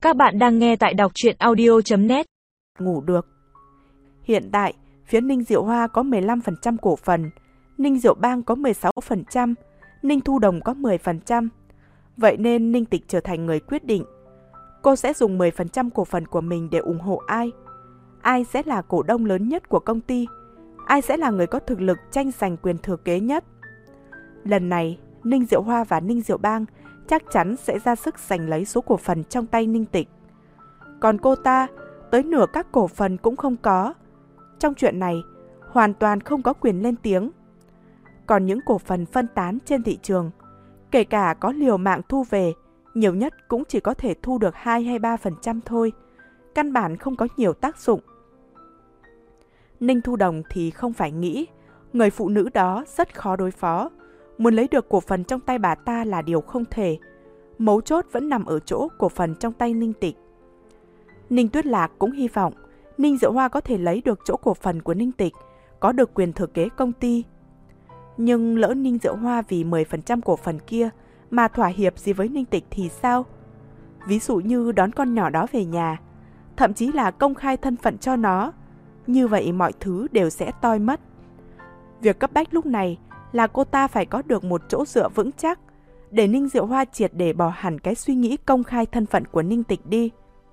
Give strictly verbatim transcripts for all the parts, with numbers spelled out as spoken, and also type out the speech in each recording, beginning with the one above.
Các bạn đang nghe tại đọc truyện audio chấm net. Ngủ được. Hiện tại, phía Ninh Diệu Hoa có mười lăm phần trăm cổ phần, Ninh Diệu Bang có mười sáu phần trăm, Ninh Thu Đồng có mười phần trăm. Vậy nên Ninh Tịch trở thành người quyết định. Cô sẽ dùng mười phần trăm cổ phần của mình để ủng hộ ai? Ai sẽ là cổ đông lớn nhất của công ty? Ai sẽ là người có thực lực tranh giành quyền thừa kế nhất? Lần này, Ninh Diệu Hoa và Ninh Diệu Bang chắc chắn sẽ ra sức giành lấy số cổ phần trong tay Ninh Tịch. Còn cô ta, tới nửa các cổ phần cũng không có. Trong chuyện này, hoàn toàn không có quyền lên tiếng. Còn những cổ phần phân tán trên thị trường, kể cả có liều mạng thu về, nhiều nhất cũng chỉ có thể thu được hai hay ba phần trăm thôi. Căn bản không có nhiều tác dụng. Ninh Thu Đồng thì không phải nghĩ, người phụ nữ đó rất khó đối phó. Muốn lấy được cổ phần trong tay bà ta là điều không thể. Mấu chốt vẫn nằm ở chỗ cổ phần trong tay Ninh Tịch. Ninh Tuyết Lạc cũng hy vọng Ninh Diệu Hoa có thể lấy được chỗ cổ phần của Ninh Tịch, có được quyền thừa kế công ty. Nhưng lỡ Ninh Diệu Hoa vì mười phần trăm cổ phần kia mà thỏa hiệp gì với Ninh Tịch thì sao? Ví dụ như đón con nhỏ đó về nhà, thậm chí là công khai thân phận cho nó. Như vậy mọi thứ đều sẽ toi mất. Việc cấp bách lúc này là cô ta phải có được một chỗ dựa vững chắc, để Ninh Diệu Hoa triệt để bỏ hẳn cái suy nghĩ công khai thân phận của Ninh Tịch đi.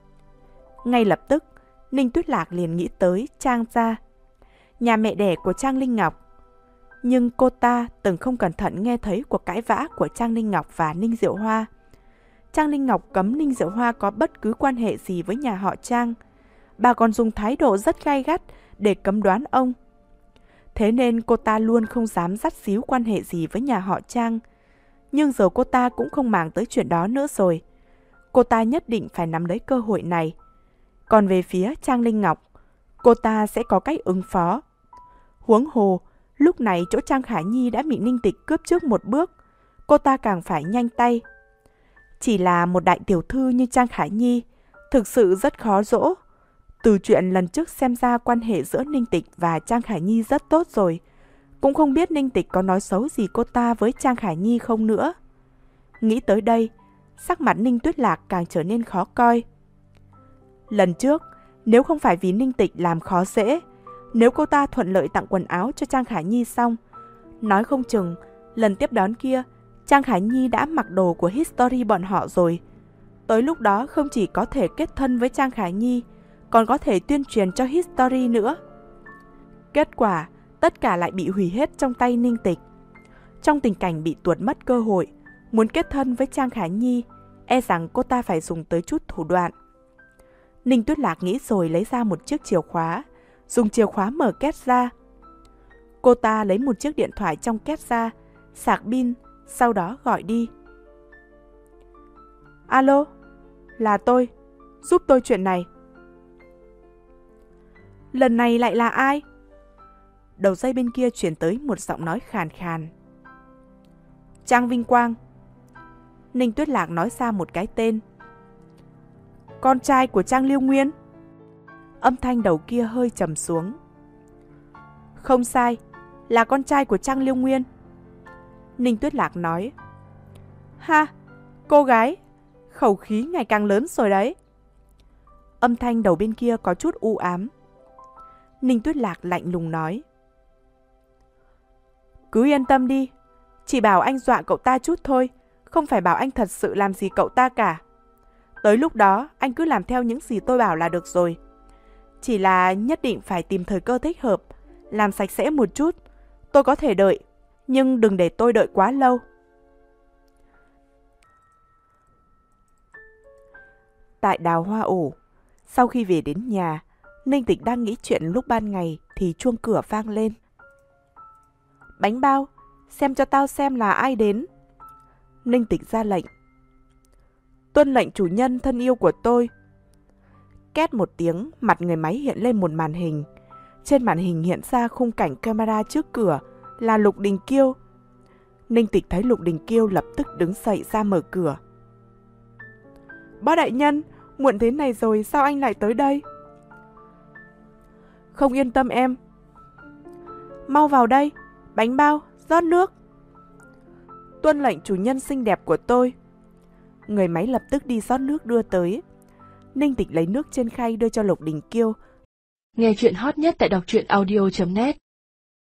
Ngay lập tức, Ninh Tuyết Lạc liền nghĩ tới Trang gia, nhà mẹ đẻ của Trang Linh Ngọc. Nhưng cô ta từng không cẩn thận nghe thấy cuộc cãi vã của Trang Linh Ngọc và Ninh Diệu Hoa. Trang Linh Ngọc cấm Ninh Diệu Hoa có bất cứ quan hệ gì với nhà họ Trang. Bà còn dùng thái độ rất gay gắt để cấm đoán ông. Thế nên cô ta luôn không dám dắt xíu quan hệ gì với nhà họ Trang. Nhưng giờ cô ta cũng không màng tới chuyện đó nữa rồi. Cô ta nhất định phải nắm lấy cơ hội này. Còn về phía Trang Linh Ngọc, cô ta sẽ có cách ứng phó. Huống hồ, lúc này chỗ Trang Khả Nhi đã bị Ninh Tịch cướp trước một bước. Cô ta càng phải nhanh tay. Chỉ là một đại tiểu thư như Trang Khả Nhi, thực sự rất khó dỗ. Từ chuyện lần trước xem ra quan hệ giữa Ninh Tịch và Trang Khả Nhi rất tốt rồi. Cũng không biết Ninh Tịch có nói xấu gì cô ta với Trang Khả Nhi không nữa. Nghĩ tới đây, sắc mặt Ninh Tuyết Lạc càng trở nên khó coi. Lần trước, nếu không phải vì Ninh Tịch làm khó dễ, nếu cô ta thuận lợi tặng quần áo cho Trang Khả Nhi xong, nói không chừng, lần tiếp đón kia, Trang Khả Nhi đã mặc đồ của History bọn họ rồi. Tới lúc đó không chỉ có thể kết thân với Trang Khả Nhi, còn có thể tuyên truyền cho History nữa. Kết quả, tất cả lại bị hủy hết trong tay Ninh Tịch. Trong tình cảnh bị tuột mất cơ hội, muốn kết thân với Trang Khả Nhi, e rằng cô ta phải dùng tới chút thủ đoạn. Ninh Tuyết Lạc nghĩ rồi lấy ra một chiếc chìa khóa, dùng chìa khóa mở két ra. Cô ta lấy một chiếc điện thoại trong két ra, sạc pin, sau đó gọi đi. Alo, là tôi, giúp tôi chuyện này. Lần này lại là ai? Đầu dây bên kia chuyển tới một giọng nói khàn khàn. Trang Vinh Quang. Ninh Tuyết Lạc nói ra một cái tên. Con trai của Trang Liêu Nguyên. Âm thanh đầu kia hơi trầm xuống. Không sai, là con trai của Trang Liêu Nguyên. Ninh Tuyết Lạc nói. Ha, cô gái, khẩu khí ngày càng lớn rồi đấy. Âm thanh đầu bên kia có chút u ám. Ninh Tuyết Lạc lạnh lùng nói. Cứ yên tâm đi, chỉ bảo anh dọa cậu ta chút thôi, không phải bảo anh thật sự làm gì cậu ta cả. Tới lúc đó, anh cứ làm theo những gì tôi bảo là được rồi. Chỉ là nhất định phải tìm thời cơ thích hợp, làm sạch sẽ một chút. Tôi có thể đợi, nhưng đừng để tôi đợi quá lâu. Tại Đào Hoa Ổ, sau khi về đến nhà, Ninh Tịch đang nghĩ chuyện lúc ban ngày thì chuông cửa vang lên. Bánh bao, xem cho tao xem là ai đến. Ninh Tịch ra lệnh. Tuân lệnh chủ nhân thân yêu của tôi. Két một tiếng, mặt người máy hiện lên một màn hình. Trên màn hình hiện ra khung cảnh camera trước cửa là Lục Đình Kiêu. Ninh Tịch thấy Lục Đình Kiêu lập tức đứng dậy ra mở cửa. Bác đại nhân, muộn thế này rồi sao anh lại tới đây? Không yên tâm em. Mau vào đây, bánh bao, rót nước. Tuân lệnh chủ nhân xinh đẹp của tôi. Người máy lập tức đi rót nước đưa tới. Ninh Tịch lấy nước trên khay đưa cho Lục Đình Kiêu. Nghe chuyện hot nhất tại đọc truyện audio chấm net